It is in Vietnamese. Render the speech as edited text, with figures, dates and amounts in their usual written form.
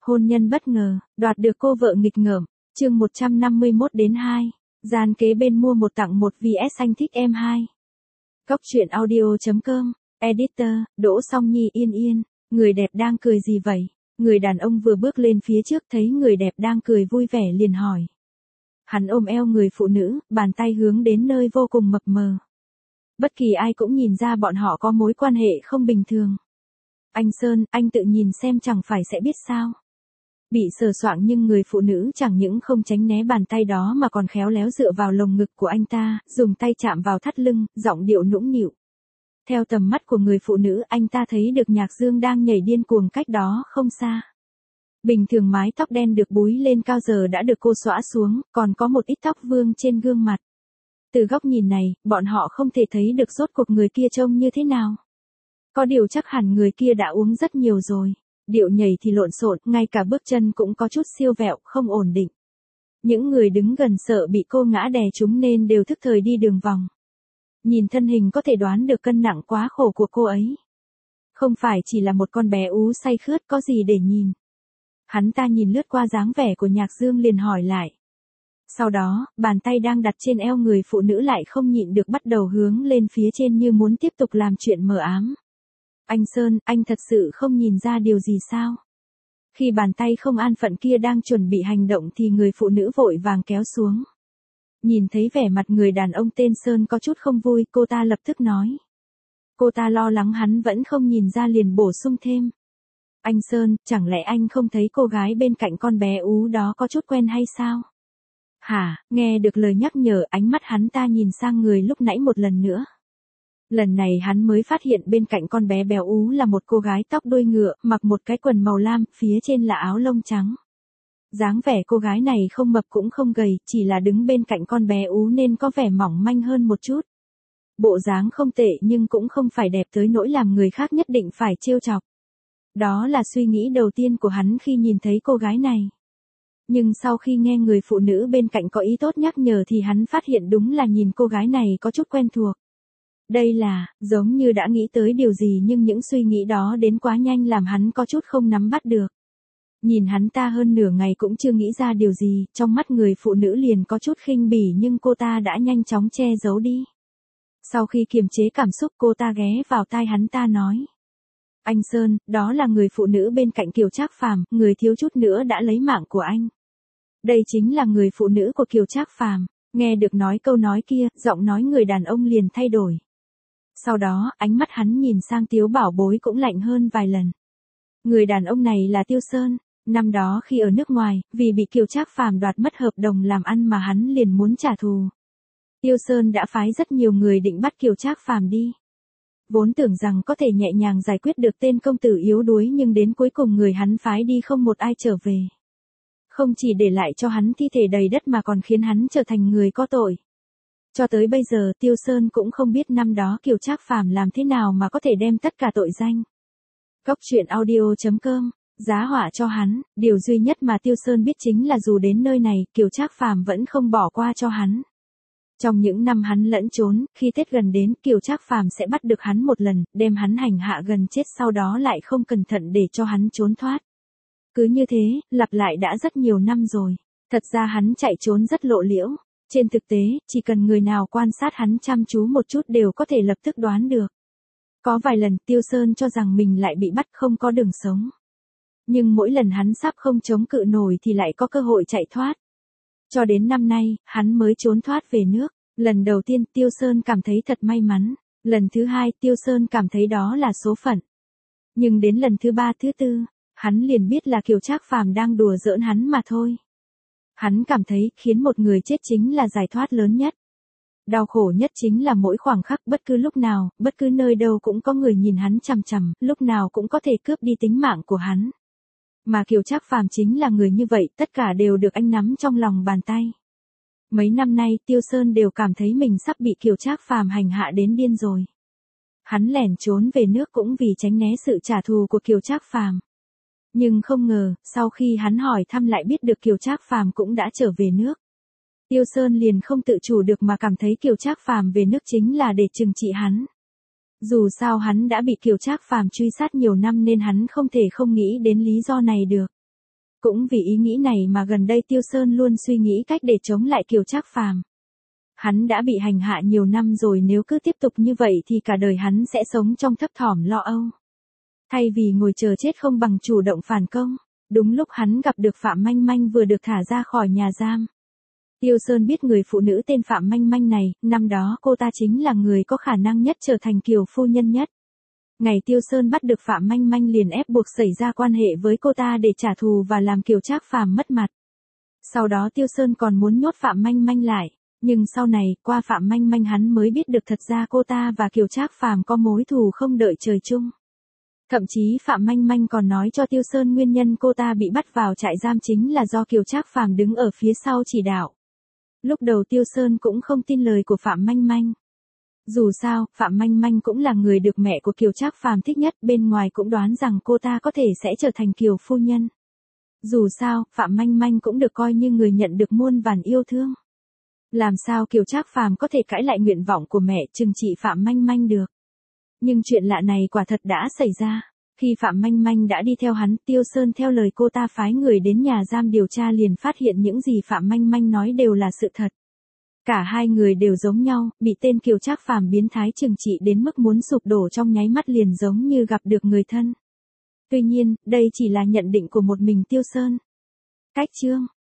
Hôn nhân bất ngờ, đoạt được cô vợ nghịch ngợm, chương 151-2, gian kế bên mua một tặng một vs anh thích em 2. Góc truyện audio.com, editor, Đỗ Song Nhi Yên Yên, người đẹp đang cười gì vậy? Người đàn ông vừa bước lên phía trước thấy người đẹp đang cười vui vẻ liền hỏi. Hắn ôm eo người phụ nữ, bàn tay hướng đến nơi vô cùng mập mờ. Bất kỳ ai cũng nhìn ra bọn họ có mối quan hệ không bình thường. Anh Sơn, anh tự nhìn xem chẳng phải sẽ biết sao. Bị sờ soạng nhưng người phụ nữ chẳng những không tránh né bàn tay đó mà còn khéo léo dựa vào lồng ngực của anh ta, dùng tay chạm vào thắt lưng, giọng điệu nũng nịu. Theo tầm mắt của người phụ nữ anh ta thấy được Nhạc Dương đang nhảy điên cuồng cách đó không xa. Bình thường mái tóc đen được búi lên cao giờ đã được cô xõa xuống, còn có một ít tóc vương trên gương mặt. Từ góc nhìn này, bọn họ không thể thấy được rốt cuộc người kia trông như thế nào. Có điều chắc hẳn người kia đã uống rất nhiều rồi. Điệu nhảy thì lộn xộn, ngay cả bước chân cũng có chút siêu vẹo, không ổn định. Những người đứng gần sợ bị cô ngã đè chúng nên đều thức thời đi đường vòng. Nhìn thân hình có thể đoán được cân nặng quá khổ của cô ấy. Không phải chỉ là một con bé ú say khướt có gì để nhìn. Hắn ta nhìn lướt qua dáng vẻ của Nhạc Dương liền hỏi lại. Sau đó, bàn tay đang đặt trên eo người phụ nữ lại không nhịn được bắt đầu hướng lên phía trên như muốn tiếp tục làm chuyện mờ ám. Anh Sơn, anh thật sự không nhìn ra điều gì sao? Khi bàn tay không an phận kia đang chuẩn bị hành động thì người phụ nữ vội vàng kéo xuống. Nhìn thấy vẻ mặt người đàn ông tên Sơn có chút không vui, cô ta lập tức nói. Cô ta lo lắng hắn vẫn không nhìn ra liền bổ sung thêm. Anh Sơn, chẳng lẽ anh không thấy cô gái bên cạnh con bé ú đó có chút quen hay sao? Hả, nghe được lời nhắc nhở ánh mắt hắn ta nhìn sang người lúc nãy một lần nữa. Lần này hắn mới phát hiện bên cạnh con bé béo ú là một cô gái tóc đuôi ngựa, mặc một cái quần màu lam, phía trên là áo lông trắng. Dáng vẻ cô gái này không mập cũng không gầy, chỉ là đứng bên cạnh con bé ú nên có vẻ mỏng manh hơn một chút. Bộ dáng không tệ nhưng cũng không phải đẹp tới nỗi làm người khác nhất định phải trêu chọc. Đó là suy nghĩ đầu tiên của hắn khi nhìn thấy cô gái này. Nhưng sau khi nghe người phụ nữ bên cạnh có ý tốt nhắc nhở thì hắn phát hiện đúng là nhìn cô gái này có chút quen thuộc. Đây là, giống như đã nghĩ tới điều gì nhưng những suy nghĩ đó đến quá nhanh làm hắn có chút không nắm bắt được. Nhìn hắn ta hơn nửa ngày cũng chưa nghĩ ra điều gì, trong mắt người phụ nữ liền có chút khinh bỉ nhưng cô ta đã nhanh chóng che giấu đi. Sau khi kiềm chế cảm xúc cô ta ghé vào tai hắn ta nói. Anh Sơn, đó là người phụ nữ bên cạnh Kiều Trác Phàm, người thiếu chút nữa đã lấy mạng của anh. Đây chính là người phụ nữ của Kiều Trác Phàm. Nghe được nói câu nói kia, giọng nói người đàn ông liền thay đổi. Sau đó, ánh mắt hắn nhìn sang Tiếu Bảo Bối cũng lạnh hơn vài lần. Người đàn ông này là Tiêu Sơn. Năm đó khi ở nước ngoài, vì bị Kiều Trác Phàm đoạt mất hợp đồng làm ăn mà hắn liền muốn trả thù. Tiêu Sơn đã phái rất nhiều người định bắt Kiều Trác Phàm đi. Vốn tưởng rằng có thể nhẹ nhàng giải quyết được tên công tử yếu đuối nhưng đến cuối cùng người hắn phái đi không một ai trở về. Không chỉ để lại cho hắn thi thể đầy đất mà còn khiến hắn trở thành người có tội. Cho tới bây giờ Tiêu Sơn cũng không biết năm đó Kiều Trác Phàm làm thế nào mà có thể đem tất cả tội danh. Góc truyện audio.com, giá họa cho hắn, điều duy nhất mà Tiêu Sơn biết chính là dù đến nơi này Kiều Trác Phàm vẫn không bỏ qua cho hắn. Trong những năm hắn lẫn trốn, khi Tết gần đến Kiều Trác Phàm sẽ bắt được hắn một lần, đem hắn hành hạ gần chết sau đó lại không cẩn thận để cho hắn trốn thoát. Cứ như thế, lặp lại đã rất nhiều năm rồi. Thật ra hắn chạy trốn rất lộ liễu. Trên thực tế, chỉ cần người nào quan sát hắn chăm chú một chút đều có thể lập tức đoán được. Có vài lần Tiêu Sơn cho rằng mình lại bị bắt không có đường sống. Nhưng mỗi lần hắn sắp không chống cự nổi thì lại có cơ hội chạy thoát. Cho đến năm nay, hắn mới trốn thoát về nước. Lần đầu tiên Tiêu Sơn cảm thấy thật may mắn. Lần thứ hai Tiêu Sơn cảm thấy đó là số phận. Nhưng đến lần thứ ba thứ tư, hắn liền biết là Kiều Trác Phàm đang đùa giỡn hắn mà thôi. Hắn cảm thấy khiến một người chết chính là giải thoát lớn nhất. Đau khổ nhất chính là mỗi khoảng khắc bất cứ lúc nào, bất cứ nơi đâu cũng có người nhìn hắn chằm chằm, lúc nào cũng có thể cướp đi tính mạng của hắn. Mà Kiều Trác Phàm chính là người như vậy, tất cả đều được anh nắm trong lòng bàn tay. Mấy năm nay Tiêu Sơn đều cảm thấy mình sắp bị Kiều Trác Phàm hành hạ đến điên rồi. Hắn lẻn trốn về nước cũng vì tránh né sự trả thù của Kiều Trác Phàm. Nhưng không ngờ, sau khi hắn hỏi thăm lại biết được Kiều Trác Phàm cũng đã trở về nước. Tiêu Sơn liền không tự chủ được mà cảm thấy Kiều Trác Phàm về nước chính là để trừng trị hắn. Dù sao hắn đã bị Kiều Trác Phàm truy sát nhiều năm nên hắn không thể không nghĩ đến lý do này được. Cũng vì ý nghĩ này mà gần đây Tiêu Sơn luôn suy nghĩ cách để chống lại Kiều Trác Phàm. Hắn đã bị hành hạ nhiều năm rồi, nếu cứ tiếp tục như vậy thì cả đời hắn sẽ sống trong thấp thỏm lo âu. Thay vì ngồi chờ chết không bằng chủ động phản công. Đúng lúc hắn gặp được Phạm Manh Manh vừa được thả ra khỏi nhà giam. Tiêu Sơn biết người phụ nữ tên Phạm Manh Manh này, năm đó cô ta chính là người có khả năng nhất trở thành Kiều phu nhân nhất. Ngày Tiêu Sơn bắt được Phạm Manh Manh liền ép buộc xảy ra quan hệ với cô ta để trả thù và làm Kiều Trác Phàm mất mặt. Sau đó Tiêu Sơn còn muốn nhốt Phạm Manh Manh lại, nhưng sau này, qua Phạm Manh Manh hắn mới biết được thật ra cô ta và Kiều Trác Phàm có mối thù không đợi trời chung. Thậm chí Phạm Manh Manh còn nói cho Tiêu Sơn nguyên nhân cô ta bị bắt vào trại giam chính là do Kiều Trác Phàm đứng ở phía sau chỉ đạo. Lúc đầu Tiêu Sơn cũng không tin lời của Phạm Manh Manh. Dù sao, Phạm Manh Manh cũng là người được mẹ của Kiều Trác Phàm thích nhất, bên ngoài cũng đoán rằng cô ta có thể sẽ trở thành Kiều phu nhân. Dù sao, Phạm Manh Manh cũng được coi như người nhận được muôn vàn yêu thương. Làm sao Kiều Trác Phàm có thể cãi lại nguyện vọng của mẹ trừng trị Phạm Manh Manh được. Nhưng chuyện lạ này quả thật đã xảy ra. Khi Phạm Manh Manh đã đi theo hắn, Tiêu Sơn theo lời cô ta phái người đến nhà giam điều tra liền phát hiện những gì Phạm Manh Manh nói đều là sự thật. Cả hai người đều giống nhau, bị tên Kiều Trác Phàm biến thái trừng trị đến mức muốn sụp đổ trong nháy mắt, liền giống như gặp được người thân. Tuy nhiên, đây chỉ là nhận định của một mình Tiêu Sơn. Cách chương